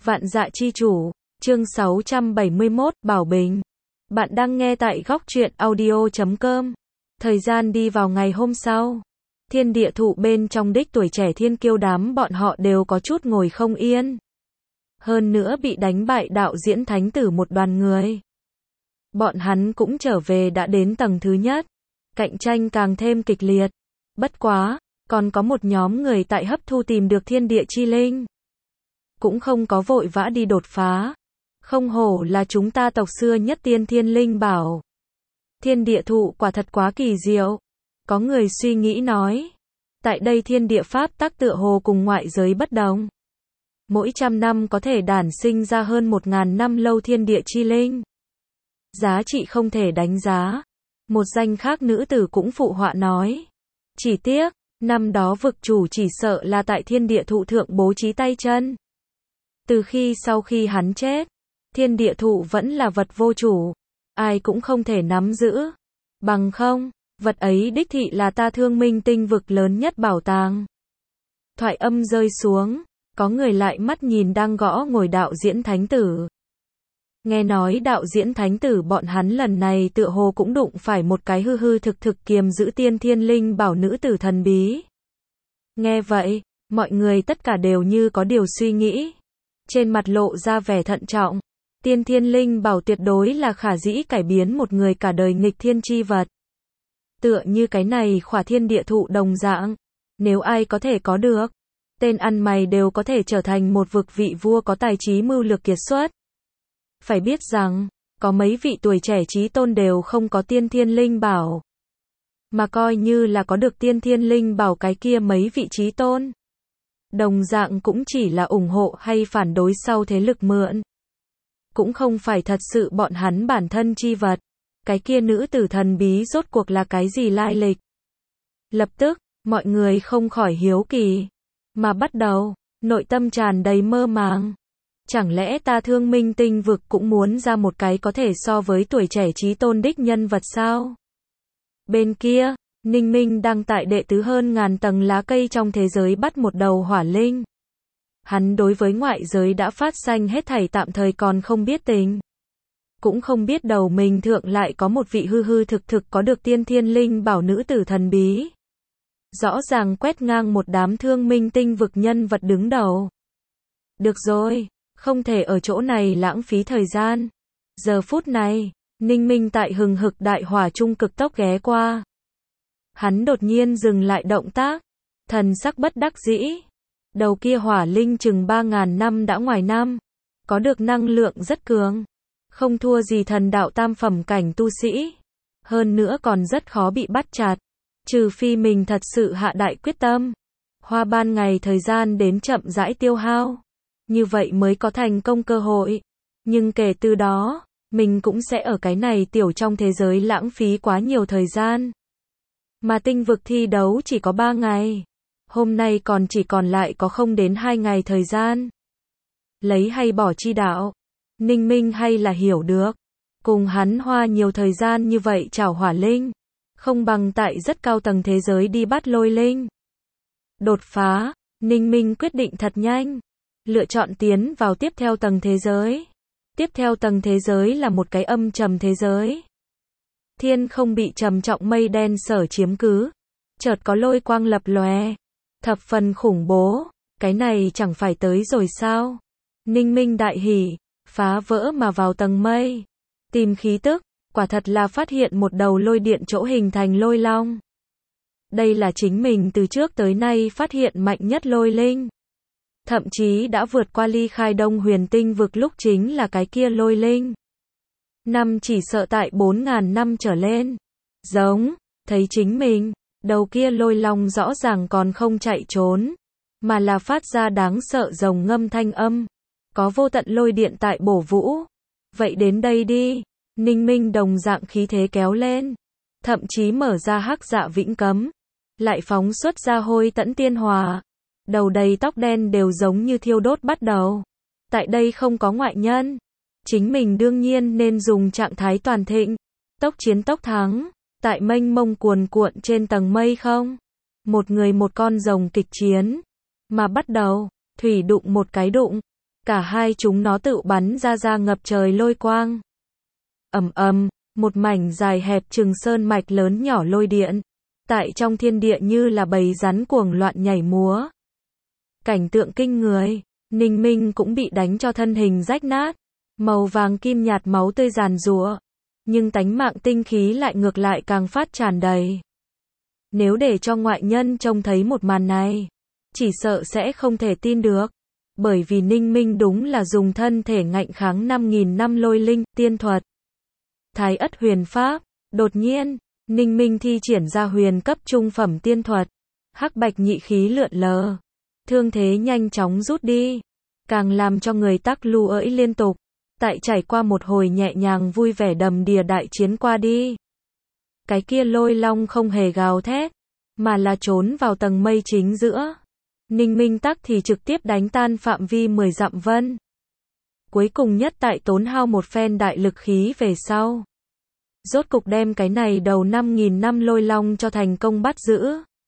Vạn Dạ Chi Chủ, chương 671, Bảo Bình. Bạn đang nghe tại góc truyện audio.com. Thời gian đi vào ngày hôm sau. Thiên địa thụ bên trong đích tuổi trẻ thiên kiêu đám bọn họ đều có chút ngồi không yên. Hơn nữa bị đánh bại đạo diễn thánh tử một đoàn người. Bọn hắn cũng trở về đã đến tầng thứ nhất. Cạnh tranh càng thêm kịch liệt. Bất quá, còn có một nhóm người tại hấp thu tìm được thiên địa chi linh. Cũng không có vội vã đi đột phá. Không hổ là chúng ta tộc xưa nhất tiên thiên linh bảo. Thiên địa thụ quả thật quá kỳ diệu. Có người suy nghĩ nói. Tại đây thiên địa pháp tắc tựa hồ cùng ngoại giới bất đồng. Mỗi 100 năm có thể đản sinh ra hơn 1000 năm lâu thiên địa chi linh. Giá trị không thể đánh giá. Một danh khác nữ tử cũng phụ họa nói. Chỉ tiếc, năm đó vực chủ chỉ sợ là tại thiên địa thụ thượng bố trí tay chân. Từ sau khi hắn chết, thiên địa thụ vẫn là vật vô chủ. Ai cũng không thể nắm giữ. Bằng không, vật ấy đích thị là ta Thương Minh tinh vực lớn nhất bảo tàng. Thoại âm rơi xuống, có người lại mắt nhìn đang gõ ngồi đạo diễn thánh tử. Nghe nói đạo diễn thánh tử bọn hắn lần này tựa hồ cũng đụng phải một cái hư hư thực thực kiềm giữ tiên thiên linh bảo nữ tử thần bí. Nghe vậy, mọi người tất cả đều như có điều suy nghĩ. Trên mặt lộ ra vẻ thận trọng. Tiên thiên linh bảo tuyệt đối là khả dĩ cải biến một người cả đời nghịch thiên chi vật. Tựa như cái này khỏa thiên địa thụ đồng dạng. Nếu ai có thể có được, tên ăn mày đều có thể trở thành một vực vị vua có tài trí mưu lược kiệt xuất. Phải biết rằng, có mấy vị tuổi trẻ chí tôn đều không có tiên thiên linh bảo. Mà coi như là có được tiên thiên linh bảo cái kia mấy vị chí tôn. Đồng dạng cũng chỉ là ủng hộ hay phản đối sau thế lực mượn. Cũng không phải thật sự bọn hắn bản thân chi vật. Cái kia nữ tử thần bí rốt cuộc là cái gì lai lịch. Lập tức, mọi người không khỏi hiếu kỳ. Mà bắt đầu, nội tâm tràn đầy mơ màng. Chẳng lẽ ta Thương Minh tinh vực cũng muốn ra một cái có thể so với tuổi trẻ chí tôn đích nhân vật sao? Bên kia, Ninh Minh đang tại đệ tứ hơn ngàn tầng lá cây trong thế giới bắt một đầu hỏa linh. Hắn đối với ngoại giới đã phát sanh hết thảy tạm thời còn không biết tình. Cũng không biết đầu mình thượng lại có một vị hư hư thực thực có được tiên thiên linh bảo nữ tử thần bí. Rõ ràng quét ngang một đám Thương Minh tinh vực nhân vật đứng đầu. Được rồi, không thể ở chỗ này lãng phí thời gian. Giờ phút này, Ninh Minh tại hừng hực đại hỏa trung cực tốc ghé qua. Hắn đột nhiên dừng lại động tác, thần sắc bất đắc dĩ. Đầu kia hỏa linh chừng 3000 năm đã ngoài năm, có được năng lượng rất cường, không thua gì thần đạo tam phẩm cảnh tu sĩ, hơn nữa còn rất khó bị bắt chặt, trừ phi mình thật sự hạ đại quyết tâm, hoa ban ngày thời gian đến chậm rãi tiêu hao, như vậy mới có thành công cơ hội. Nhưng kể từ đó, mình cũng sẽ ở cái này tiểu trong thế giới lãng phí quá nhiều thời gian. Mà tinh vực thi đấu chỉ có 3 ngày. Hôm nay còn chỉ còn lại có không đến 2 ngày thời gian. Lấy hay bỏ chi đạo. Ninh Minh hay là hiểu được. Cùng hắn hoa nhiều thời gian như vậy chảo hỏa linh. Không bằng tại rất cao tầng thế giới đi bắt lôi linh. Đột phá, Ninh Minh quyết định thật nhanh. Lựa chọn tiến vào tiếp theo tầng thế giới. Tiếp theo tầng thế giới là một cái âm trầm thế giới. Thiên không bị trầm trọng mây đen sở chiếm cứ. Chợt có lôi quang lập lòe. Thập phần khủng bố. Cái này chẳng phải tới rồi sao? Ninh Minh đại hỉ. Phá vỡ mà vào tầng mây. Tìm khí tức. Quả thật là phát hiện một đầu lôi điện chỗ hình thành lôi long. Đây là chính mình từ trước tới nay phát hiện mạnh nhất lôi linh. Thậm chí đã vượt qua ly khai Đông Huyền tinh vực lúc chính là cái kia lôi linh. Năm chỉ sợ tại 4000 năm trở lên. Giống, thấy chính mình, đầu kia lôi long rõ ràng còn không chạy trốn, mà là phát ra đáng sợ rồng ngâm thanh âm. Có vô tận lôi điện tại bổ vũ. Vậy đến đây đi. Ninh Minh đồng dạng khí thế kéo lên. Thậm chí mở ra hắc dạ vĩnh cấm. Lại phóng xuất ra hôi tẫn tiên hòa. Đầu đầy tóc đen đều giống như thiêu đốt bắt đầu. Tại đây không có ngoại nhân. Chính mình đương nhiên nên dùng trạng thái toàn thịnh. Tốc chiến tốc thắng. Tại mênh mông cuồn cuộn trên tầng mây không. Một người một con rồng kịch chiến. Mà bắt đầu, thủy đụng một cái đụng. Cả hai chúng nó tự bắn ra ngập trời lôi quang. Ầm ầm, một mảnh dài hẹp chừng sơn mạch lớn nhỏ lôi điện. Tại trong thiên địa như là bầy rắn cuồng loạn nhảy múa. Cảnh tượng kinh người, Ninh Minh cũng bị đánh cho thân hình rách nát. Màu vàng kim nhạt máu tươi giàn giụa. Nhưng tánh mạng tinh khí lại ngược lại càng phát tràn đầy. Nếu để cho ngoại nhân trông thấy một màn này, chỉ sợ sẽ không thể tin được. Bởi vì Ninh Minh đúng là dùng thân thể ngạnh kháng 5.000 năm lôi linh, tiên thuật. Thái ất huyền pháp, đột nhiên, Ninh Minh thi triển ra huyền cấp trung phẩm tiên thuật. Hắc bạch nhị khí lượn lờ. Thương thế nhanh chóng rút đi. Càng làm cho người tắc lưu ỡi liên tục. Tại trải qua một hồi nhẹ nhàng vui vẻ đầm đìa đại chiến qua đi. Cái kia lôi long không hề gào thét, mà là trốn vào tầng mây chính giữa. Ninh Minh tắc thì trực tiếp đánh tan phạm vi 10 dặm vân. Cuối cùng nhất tại tốn hao một phen đại lực khí về sau. Rốt cục đem cái này đầu 5.000 năm lôi long cho thành công bắt giữ.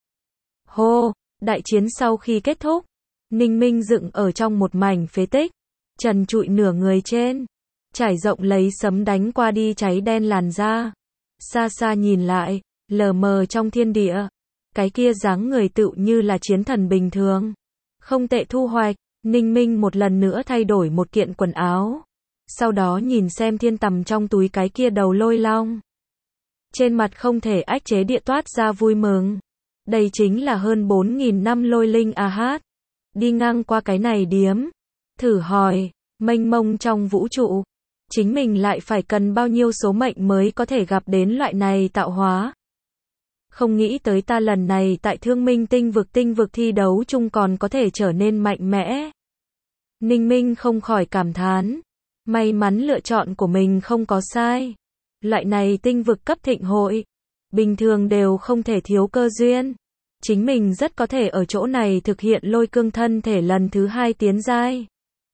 Hô, đại chiến sau khi kết thúc, Ninh Minh dựng ở trong một mảnh phế tích, trần trụi nửa người trên, trải rộng lấy sấm đánh qua đi cháy đen làn da. Xa xa nhìn lại, lờ mờ trong thiên địa, cái kia dáng người tựu như là chiến thần bình thường. Không tệ thu hoạch, Ninh Minh một lần nữa thay đổi một kiện quần áo. Sau đó nhìn xem thiên tầm trong túi cái kia đầu lôi long. Trên mặt không thể ách chế địa toát ra vui mừng. Đây chính là hơn 4.000 năm lôi linh a hát. Đi ngang qua cái này điếm. Thử hỏi, mênh mông trong vũ trụ. Chính mình lại phải cần bao nhiêu số mệnh mới có thể gặp đến loại này tạo hóa. Không nghĩ tới ta lần này tại Thương Minh tinh vực thi đấu chung còn có thể trở nên mạnh mẽ. Ninh Minh không khỏi cảm thán. May mắn lựa chọn của mình không có sai. Loại này tinh vực cấp thịnh hội, bình thường đều không thể thiếu cơ duyên. Chính mình rất có thể ở chỗ này thực hiện lôi cương thân thể lần thứ 2 tiến giai.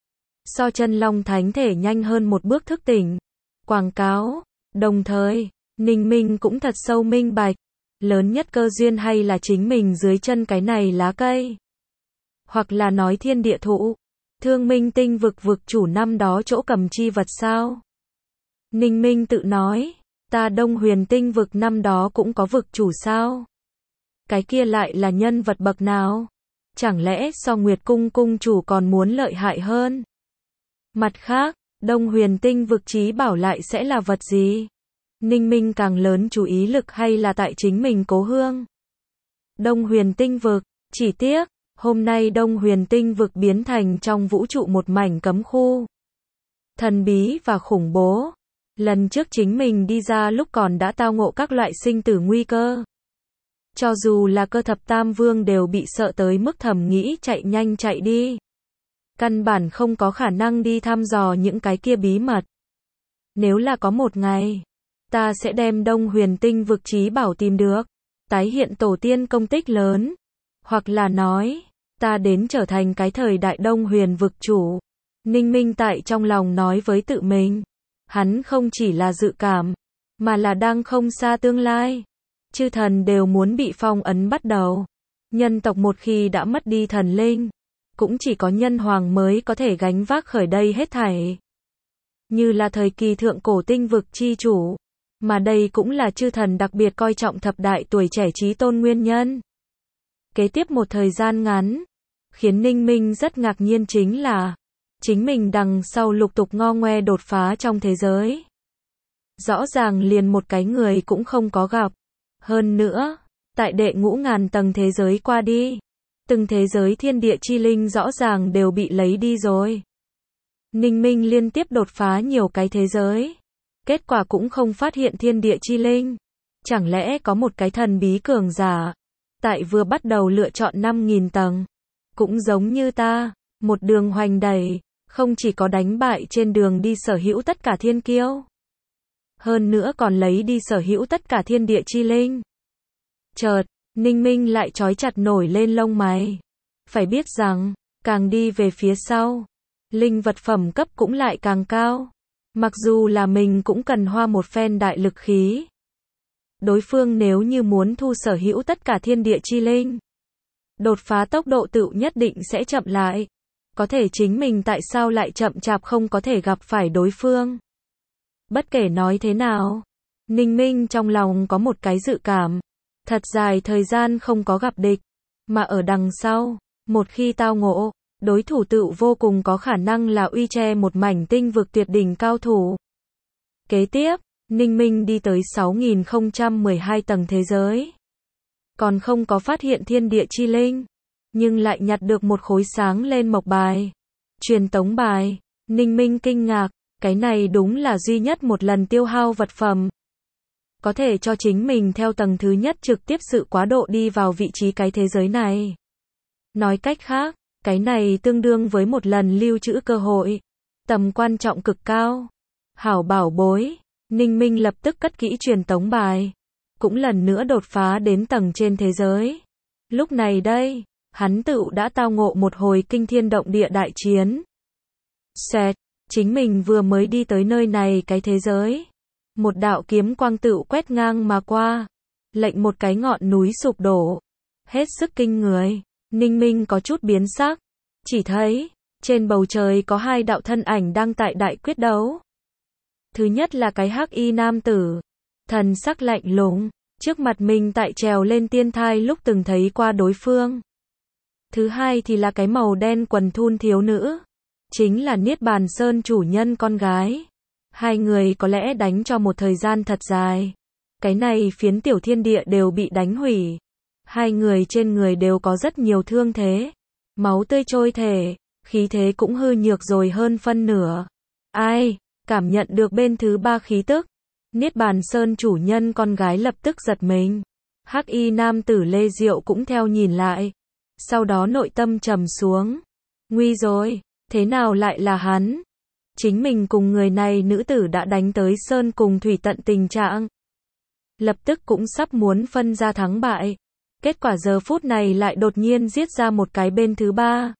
So chân long thánh thể nhanh hơn một bước thức tỉnh. Quảng cáo. Đồng thời, Ninh Minh cũng thật sâu minh bạch. Lớn nhất cơ duyên hay là chính mình dưới chân cái này lá cây. Hoặc là nói thiên địa thụ. Thương Minh tinh vực chủ năm đó chỗ cầm chi vật sao? Ninh Minh tự nói, ta Đông Huyền tinh vực năm đó cũng có vực chủ sao? Cái kia lại là nhân vật bậc nào? Chẳng lẽ so Nguyệt cung cung chủ còn muốn lợi hại hơn? Mặt khác, Đông Huyền tinh vực chí bảo lại sẽ là vật gì? Ninh Minh càng lớn chú ý lực hay là tại chính mình cố hương? Đông Huyền tinh vực, chỉ tiếc, hôm nay Đông Huyền tinh vực biến thành trong vũ trụ một mảnh cấm khu. Thần bí và khủng bố. Lần trước chính mình đi ra lúc còn đã tao ngộ các loại sinh tử nguy cơ. Cho dù là Cơ Thập Tam Vương đều bị sợ tới mức thầm nghĩ chạy nhanh chạy đi. Căn bản không có khả năng đi thăm dò những cái kia bí mật. Nếu là có một ngày, ta sẽ đem Đông Huyền tinh vực chí bảo tìm được, tái hiện tổ tiên công tích lớn. Hoặc là nói, ta đến trở thành cái thời đại Đông Huyền vực chủ. Ninh Minh tại trong lòng nói với tự mình. Hắn không chỉ là dự cảm, mà là đang không xa tương lai. Chư thần đều muốn bị phong ấn bắt đầu. Nhân tộc một khi đã mất đi thần linh, cũng chỉ có nhân hoàng mới có thể gánh vác khởi đây hết thảy. Như là thời kỳ thượng cổ tinh vực chi chủ, mà đây cũng là chư thần đặc biệt coi trọng thập đại tuổi trẻ chí tôn nguyên nhân. Kế tiếp một thời gian ngắn, khiến Ninh Minh rất ngạc nhiên chính là, chính mình đằng sau lục tục ngo ngoe đột phá trong thế giới. Rõ ràng liền một cái người cũng không có gặp. Hơn nữa, tại đệ ngũ ngàn tầng thế giới qua đi, từng thế giới thiên địa chi linh rõ ràng đều bị lấy đi rồi. Ninh Minh liên tiếp đột phá nhiều cái thế giới. Kết quả cũng không phát hiện thiên địa chi linh. Chẳng lẽ có một cái thần bí cường giả, tại vừa bắt đầu lựa chọn 5.000 tầng. Cũng giống như ta, một đường hoành đẩy, không chỉ có đánh bại trên đường đi sở hữu tất cả thiên kiêu. Hơn nữa còn lấy đi sở hữu tất cả thiên địa chi linh. Chợt, Ninh Minh lại trói chặt nổi lên lông mày. Phải biết rằng, càng đi về phía sau, linh vật phẩm cấp cũng lại càng cao. Mặc dù là mình cũng cần hoa một phen đại lực khí. Đối phương nếu như muốn thu sở hữu tất cả thiên địa chi linh, đột phá tốc độ tự nhất định sẽ chậm lại. Có thể chính mình tại sao lại chậm chạp không có thể gặp phải đối phương. Bất kể nói thế nào, Ninh Minh trong lòng có một cái dự cảm. Thật dài thời gian không có gặp địch, mà ở đằng sau, một khi tao ngộ, đối thủ tựu vô cùng có khả năng là uy che một mảnh tinh vực tuyệt đỉnh cao thủ. Kế tiếp, Ninh Minh đi tới 6012 tầng thế giới. Còn không có phát hiện thiên địa chi linh, nhưng lại nhặt được một khối sáng lên mộc bài. Truyền tống bài, Ninh Minh kinh ngạc, cái này đúng là duy nhất một lần tiêu hao vật phẩm. Có thể cho chính mình theo tầng thứ nhất trực tiếp sự quá độ đi vào vị trí cái thế giới này. Nói cách khác, cái này tương đương với một lần lưu trữ cơ hội. Tầm quan trọng cực cao. Hảo bảo bối, Ninh Minh lập tức cất kỹ truyền tống bài. Cũng lần nữa đột phá đến tầng trên thế giới. Lúc này đây, hắn tựu đã tao ngộ một hồi kinh thiên động địa đại chiến. Xẹt, chính mình vừa mới đi tới nơi này cái thế giới. Một đạo kiếm quang tựu quét ngang mà qua. Lệnh một cái ngọn núi sụp đổ. Hết sức kinh người, Ninh Minh có chút biến sắc. Chỉ thấy, trên bầu trời có hai đạo thân ảnh đang tại đại quyết đấu. Thứ nhất là cái hắc y nam tử. Thần sắc lạnh lùng, trước mặt mình tại trèo lên tiên thai lúc từng thấy qua đối phương. Thứ hai thì là cái màu đen quần thun thiếu nữ. Chính là Niết Bàn Sơn chủ nhân con gái. Hai người có lẽ đánh cho một thời gian thật dài. Cái này phiến tiểu thiên địa đều bị đánh hủy. Hai người trên người đều có rất nhiều thương thế. Máu tươi trôi thể, khí thế cũng hư nhược rồi hơn phân nửa. Ai, cảm nhận được bên thứ ba khí tức. Niết Bàn Sơn chủ nhân con gái lập tức giật mình. Hắc y nam tử Lê Diệu cũng theo nhìn lại. Sau đó nội tâm trầm xuống. Nguy rồi, thế nào lại là hắn? Chính mình cùng người này nữ tử đã đánh tới sơn cùng thủy tận tình trạng. Lập tức cũng sắp muốn phân ra thắng bại. Kết quả giờ phút này lại đột nhiên giết ra một cái bên thứ ba.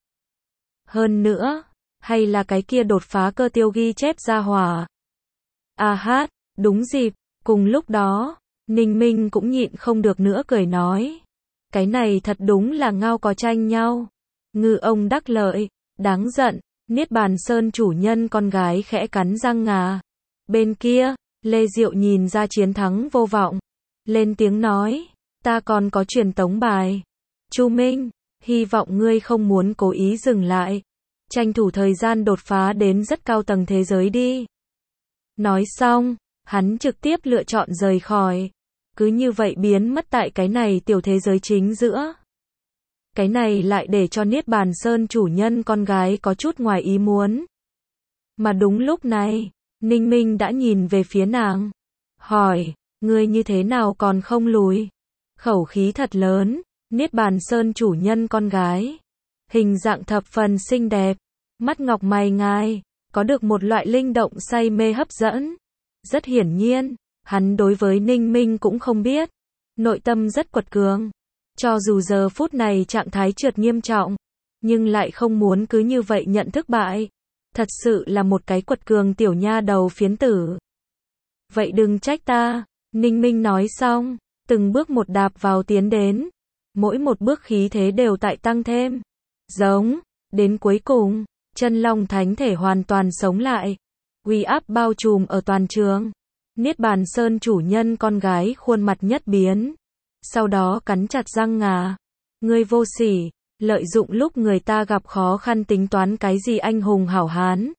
Hơn nữa, hay là cái kia đột phá cơ tiêu ghi chép ra hỏa. À hát, đúng dịp, cùng lúc đó, Ninh Minh cũng nhịn không được nữa cười nói. Cái này thật đúng là ngao có tranh nhau. Ngư ông đắc lợi, đáng giận, Niết Bàn Sơn chủ nhân con gái khẽ cắn răng ngà. Bên kia, Lê Diệu nhìn ra chiến thắng vô vọng. Lên tiếng nói, ta còn có truyền tống bài. Chu Minh, hy vọng ngươi không muốn cố ý dừng lại. Tranh thủ thời gian đột phá đến rất cao tầng thế giới đi. Nói xong, hắn trực tiếp lựa chọn rời khỏi. Cứ như vậy biến mất tại cái này tiểu thế giới chính giữa. Cái này lại để cho Niết Bàn Sơn chủ nhân con gái có chút ngoài ý muốn. Mà đúng lúc này, Ninh Minh đã nhìn về phía nàng. Hỏi, ngươi như thế nào còn không lùi? Khẩu khí thật lớn, Niết Bàn Sơn chủ nhân con gái. Hình dạng thập phần xinh đẹp, mắt ngọc mày ngài, có được một loại linh động say mê hấp dẫn. Rất hiển nhiên, hắn đối với Ninh Minh cũng không biết. Nội tâm rất quật cường. Cho dù giờ phút này trạng thái trượt nghiêm trọng, nhưng lại không muốn cứ như vậy nhận thất bại. Thật sự là một cái quật cường tiểu nha đầu phiến tử. Vậy đừng trách ta, Ninh Minh nói xong, từng bước một đạp vào tiến đến. Mỗi một bước khí thế đều tại tăng thêm. Giống, đến cuối cùng, chân long thánh thể hoàn toàn sống lại. Uy áp bao trùm ở toàn trường. Niết Bàn Sơn chủ nhân con gái khuôn mặt nhất biến. Sau đó cắn chặt răng ngà. Ngươi vô sỉ, lợi dụng lúc người ta gặp khó khăn tính toán cái gì anh hùng hảo hán.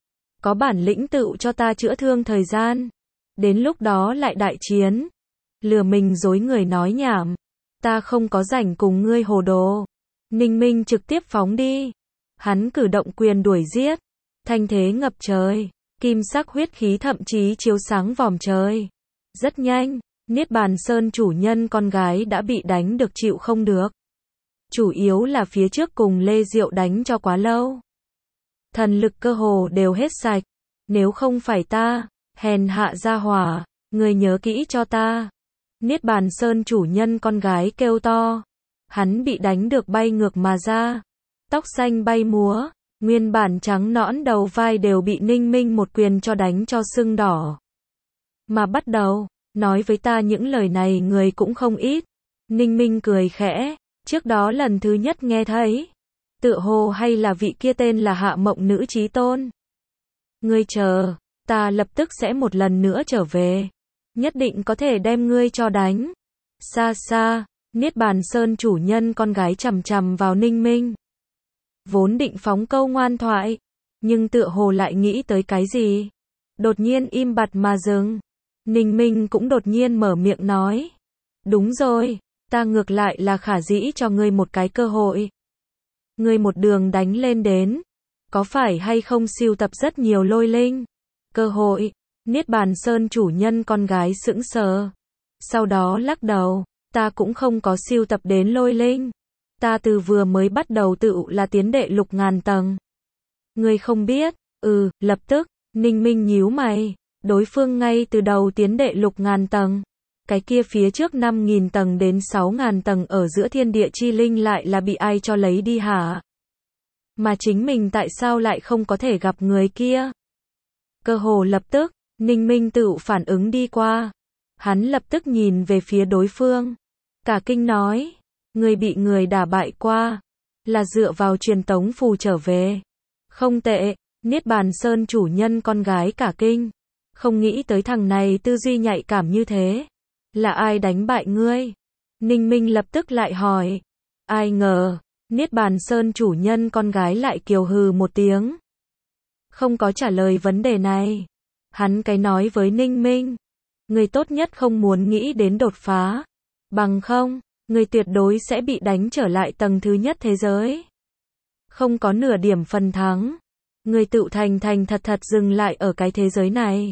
Có bản lĩnh tự cho ta chữa thương thời gian. Đến lúc đó lại đại chiến. Lừa mình dối người nói nhảm. Ta không có rảnh cùng ngươi hồ đồ. Ninh Minh trực tiếp phóng đi. Hắn cử động quyền đuổi giết. Thanh thế ngập trời. Kim sắc huyết khí thậm chí chiếu sáng vòm trời. Rất nhanh, Niết Bàn Sơn chủ nhân con gái đã bị đánh được chịu không được. Chủ yếu là phía trước cùng Lê Diệu đánh cho quá lâu. Thần lực cơ hồ đều hết sạch. Nếu không phải ta, hèn hạ gia hỏa, người nhớ kỹ cho ta. Niết Bàn Sơn chủ nhân con gái kêu to. Hắn bị đánh được bay ngược mà ra. Tóc xanh bay múa. Nguyên bản trắng nõn đầu vai đều bị Ninh Minh một quyền cho đánh cho sưng đỏ. Mà bắt đầu, nói với ta những lời này người cũng không ít. Ninh Minh cười khẽ, trước đó lần thứ nhất nghe thấy. Tựa hồ hay là vị kia tên là Hạ Mộng Nữ Chí Tôn. Ngươi chờ, ta lập tức sẽ một lần nữa trở về. Nhất định có thể đem ngươi cho đánh. Xa xa, Niết Bàn Sơn chủ nhân con gái chằm chằm vào Ninh Minh. Vốn định phóng câu ngoan thoại, nhưng tựa hồ lại nghĩ tới cái gì. Đột nhiên im bặt mà dừng. Ninh Minh cũng đột nhiên mở miệng nói. Đúng rồi, ta ngược lại là khả dĩ cho ngươi một cái cơ hội. Ngươi một đường đánh lên đến, có phải hay không sưu tập rất nhiều lôi linh? Cơ hội, Niết Bàn Sơn chủ nhân con gái sững sờ. Sau đó lắc đầu, ta cũng không có sưu tập đến lôi linh. Ta từ vừa mới bắt đầu tự là tiến đệ lục ngàn tầng. Ngươi không biết, lập tức, Ninh Minh nhíu mày, đối phương ngay từ đầu tiến đệ lục ngàn tầng. Cái kia phía trước 5.000 tầng đến 6.000 tầng ở giữa thiên địa chi linh lại là bị ai cho lấy đi hả? Mà chính mình tại sao lại không có thể gặp người kia? Cơ hồ lập tức, Ninh Minh tự phản ứng đi qua. Hắn lập tức nhìn về phía đối phương. Cả kinh nói, người bị người đả bại qua, là dựa vào truyền tống phù trở về. Không tệ, Niết Bàn Sơn chủ nhân con gái cả kinh. Không nghĩ tới thằng này tư duy nhạy cảm như thế. Là ai đánh bại ngươi? Ninh Minh lập tức lại hỏi. Ai ngờ, Niết Bàn Sơn chủ nhân con gái lại kiều hừ một tiếng. Không có trả lời vấn đề này. Hắn cái nói với Ninh Minh. Người tốt nhất không muốn nghĩ đến đột phá. Bằng không, người tuyệt đối sẽ bị đánh trở lại tầng thứ nhất thế giới. Không có nửa điểm phần thắng. Người tự thành thật thật dừng lại ở cái thế giới này.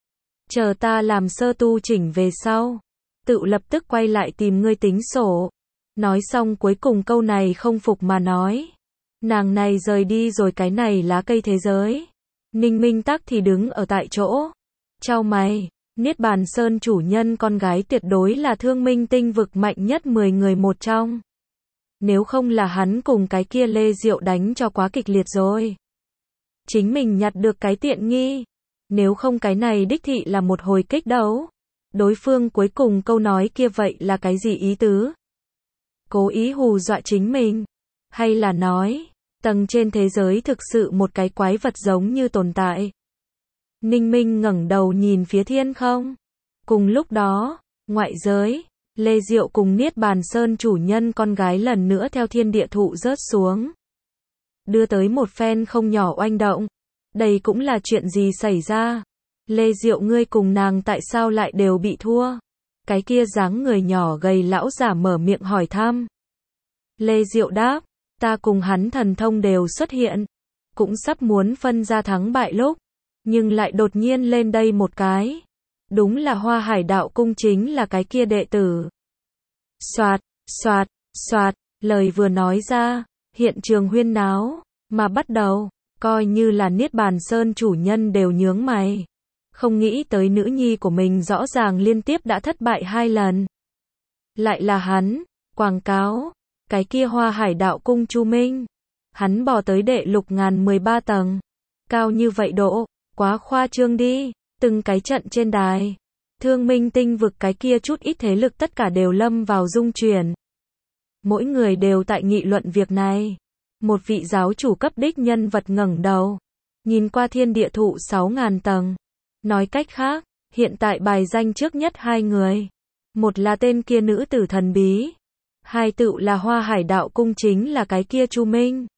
Chờ ta làm sơ tu chỉnh về sau. Tự lập tức quay lại tìm ngươi tính sổ. Nói xong cuối cùng câu này không phục mà nói. Nàng này rời đi rồi, cái này lá cây thế giới. Ninh Minh tắc thì đứng ở tại chỗ. Chau mày, Niết Bàn Sơn chủ nhân con gái tuyệt đối là thương minh tinh vực mạnh nhất 10 người một trong. Nếu không là hắn cùng cái kia Lê Diệu đánh cho quá kịch liệt rồi. Chính mình nhặt được cái tiện nghi. Nếu không cái này đích thị là một hồi kích đấu. Đối phương cuối cùng câu nói kia vậy là cái gì ý tứ? Cố ý hù dọa chính mình? Hay là nói, tầng trên thế giới thực sự một cái quái vật giống như tồn tại? Ninh Minh ngẩng đầu nhìn phía thiên không. Cùng lúc đó, ngoại giới, Lê Diệu cùng Niết Bàn Sơn chủ nhân con gái lần nữa theo thiên địa thụ rớt xuống. Đưa tới một phen không nhỏ oanh động. Đây cũng là chuyện gì xảy ra? Lê Diệu ngươi cùng nàng tại sao lại đều bị thua? Cái kia dáng người nhỏ gầy lão giả mở miệng hỏi thăm. Lê Diệu đáp, ta cùng hắn thần thông đều xuất hiện. Cũng sắp muốn phân ra thắng bại lúc. Nhưng lại đột nhiên lên đây một cái. Đúng là Hoa Hải Đạo Cung chính là cái kia đệ tử. Soạt, soạt, soạt, lời vừa nói ra, hiện trường huyên náo, mà bắt đầu, coi như là Niết Bàn Sơn chủ nhân đều nhướng mày. Không nghĩ tới nữ nhi của mình rõ ràng liên tiếp đã thất bại 2 lần. Lại là hắn, quảng cáo, cái kia Hoa Hải Đạo Cung Chu Minh. Hắn bò tới đệ lục ngàn 13 tầng. Cao như vậy độ, quá khoa trương đi, từng cái trận trên đài. Thương minh tinh vực cái kia chút ít thế lực tất cả đều lâm vào rung chuyển. Mỗi người đều tại nghị luận việc này. Một vị giáo chủ cấp đích nhân vật ngẩng đầu. Nhìn qua thiên địa thụ 6.000 tầng. Nói cách khác, hiện tại bài danh trước nhất 2 người. Một là tên kia nữ tử thần bí. Hai tự là Hoa Hải Đạo Cung chính là cái kia Chu Minh.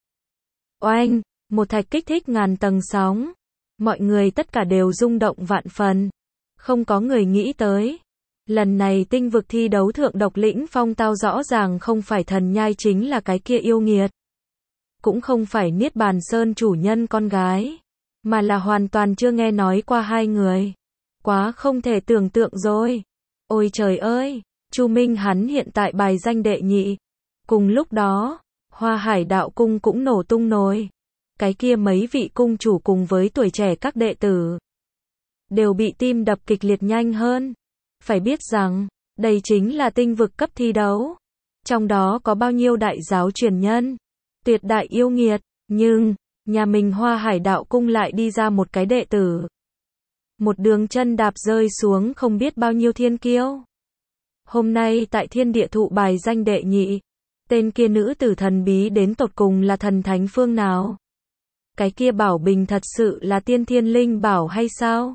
Oanh, một thạch kích thích ngàn tầng sóng. Mọi người tất cả đều rung động vạn phần. Không có người nghĩ tới. Lần này tinh vực thi đấu thượng độc lĩnh phong tao rõ ràng không phải thần nhai chính là cái kia yêu nghiệt. Cũng không phải Niết Bàn Sơn chủ nhân con gái. Mà là hoàn toàn chưa nghe nói qua 2 người. Quá không thể tưởng tượng rồi. Ôi trời ơi, Chu Minh hắn hiện tại bài danh đệ nhị. Cùng lúc đó, Hoa Hải Đạo Cung cũng nổ tung nồi. Cái kia mấy vị cung chủ cùng với tuổi trẻ các đệ tử đều bị tim đập kịch liệt nhanh hơn. Phải biết rằng, đây chính là tinh vực cấp thi đấu. Trong đó có bao nhiêu đại giáo truyền nhân, tuyệt đại yêu nghiệt, nhưng nhà mình Hoa Hải Đạo Cung lại đi ra một cái đệ tử. Một đường chân đạp rơi xuống không biết bao nhiêu thiên kiêu. Hôm nay tại thiên địa thụ bài danh đệ nhị, Tên kia nữ tử thần bí đến tột cùng là thần thánh phương nào? Cái kia bảo bình thật sự là tiên thiên linh bảo hay sao?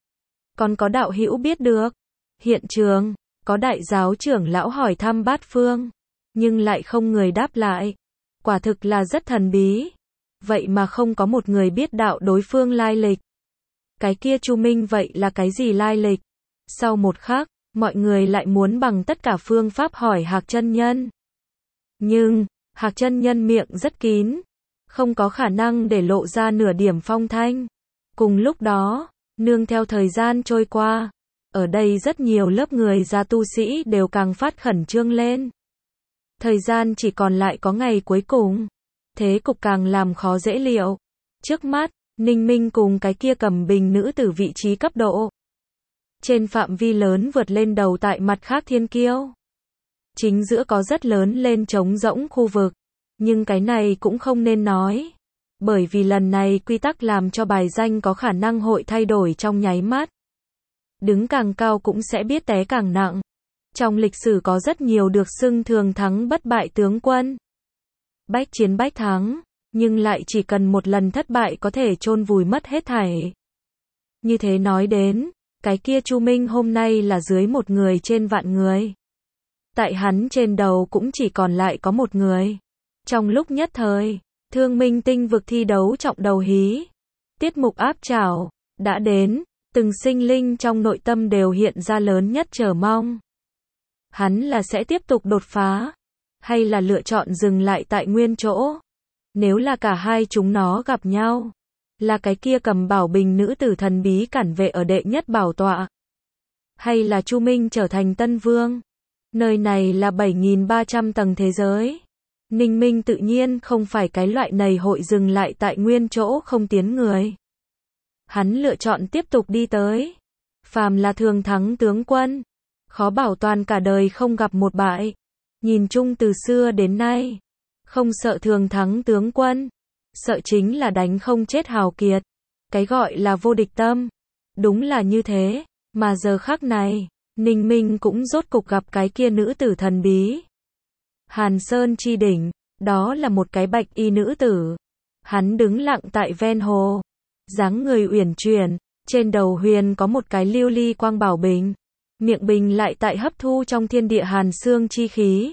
Còn có đạo hữu biết được? Hiện trường, có đại giáo trưởng lão hỏi thăm bát phương, nhưng lại không người đáp lại. Quả thực là rất thần bí. Vậy mà không có một người biết đạo đối phương lai lịch. Cái kia Chu Minh vậy là cái gì lai lịch? Sau một khắc, mọi người lại muốn bằng tất cả phương pháp hỏi Hạc chân nhân. Nhưng, Hạc chân nhân miệng rất kín, không có khả năng để lộ ra nửa điểm phong thanh. Cùng lúc đó, nương theo thời gian trôi qua, ở đây rất nhiều lớp người già tu sĩ đều càng phát khẩn trương lên. Thời gian chỉ còn lại có ngày cuối cùng, thế cục càng làm khó dễ liệu. Trước mắt, Ninh Minh cùng cái kia cầm bình nữ tử vị trí cấp độ trên phạm vi lớn vượt lên đầu tại mặt khác thiên kiêu. Chính giữa có rất lớn lên trống rỗng khu vực, nhưng cái này cũng không nên nói, bởi vì lần này quy tắc làm cho bài danh có khả năng hội thay đổi trong nháy mắt. Đứng càng cao cũng sẽ biết té càng nặng. Trong lịch sử có rất nhiều được xưng thường thắng bất bại tướng quân. Bách chiến bách thắng, nhưng lại chỉ cần một lần thất bại có thể chôn vùi mất hết thảy. Như thế nói đến, cái kia Chu Minh hôm nay là dưới một người trên vạn người. Tại hắn trên đầu cũng chỉ còn lại có một người. Trong lúc nhất thời, Thương Minh tinh vực thi đấu trọng đầu hí. Tiết mục áp trảo đã đến, từng sinh linh trong nội tâm đều hiện ra lớn nhất chờ mong. Hắn là sẽ tiếp tục đột phá, hay là lựa chọn dừng lại tại nguyên chỗ? Nếu là cả hai chúng nó gặp nhau, là cái kia cầm bảo bình nữ tử thần bí cản vệ ở đệ nhất bảo tọa, hay là Chu Minh trở thành tân vương? Nơi này là 7.300 tầng thế giới. Ninh Minh tự nhiên không phải cái loại này hội dừng lại tại nguyên chỗ không tiến người. Hắn lựa chọn tiếp tục đi tới. Phàm là thường thắng tướng quân, khó bảo toàn cả đời không gặp một bại. Nhìn chung từ xưa đến nay, không sợ thường thắng tướng quân, sợ chính là đánh không chết hào kiệt. Cái gọi là vô địch tâm. Đúng là như thế, mà giờ khắc này, Ninh Minh cũng rốt cục gặp cái kia nữ tử thần bí. Hàn Sơn chi đỉnh, đó là một cái bạch y nữ tử. Hắn đứng lặng tại ven hồ, dáng người uyển chuyển, trên đầu huyền có một cái lưu ly quang bảo bình, miệng bình lại tại hấp thu trong thiên địa hàn xương chi khí.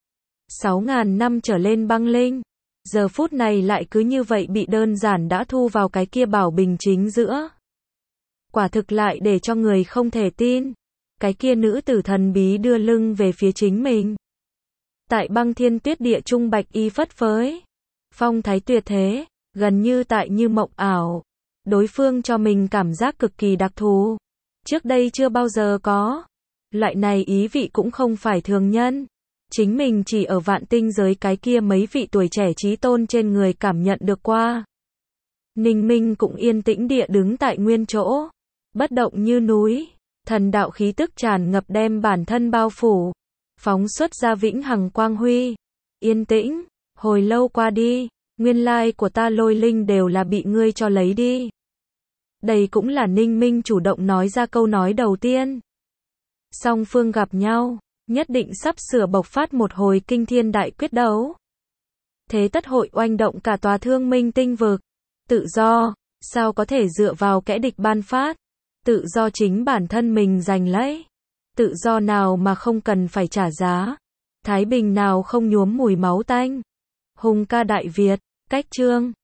6.000 năm trở lên băng linh, giờ phút này lại cứ như vậy bị đơn giản đã thu vào cái kia bảo bình chính giữa. Quả thực lại để cho người không thể tin. Cái kia nữ tử thần bí đưa lưng về phía chính mình. Tại băng thiên tuyết địa trung bạch y phất phới, phong thái tuyệt thế, gần như tại như mộng ảo. Đối phương cho mình cảm giác cực kỳ đặc thù, trước đây chưa bao giờ có. Loại này ý vị cũng không phải thường nhân. Chính mình chỉ ở vạn tinh giới cái kia mấy vị tuổi trẻ chí tôn trên người cảm nhận được qua. Ninh Minh cũng yên tĩnh địa đứng tại nguyên chỗ, bất động như núi. Thần đạo khí tức tràn ngập đem bản thân bao phủ, phóng xuất ra vĩnh hằng quang huy. Yên tĩnh, hồi lâu qua đi, nguyên lai của ta lôi linh đều là bị ngươi cho lấy đi. Đây cũng là Ninh Minh chủ động nói ra câu nói đầu tiên. Song phương gặp nhau, nhất định sắp sửa bộc phát một hồi kinh thiên đại quyết đấu. Thế tất hội oanh động cả tòa Thương Minh tinh vực. Tự do, sao có thể dựa vào kẻ địch ban phát? Tự do chính bản thân mình giành lấy. Tự do nào mà không cần phải trả giá. Thái bình nào không nhuốm mùi máu tanh. Hùng ca Đại Việt, cách chương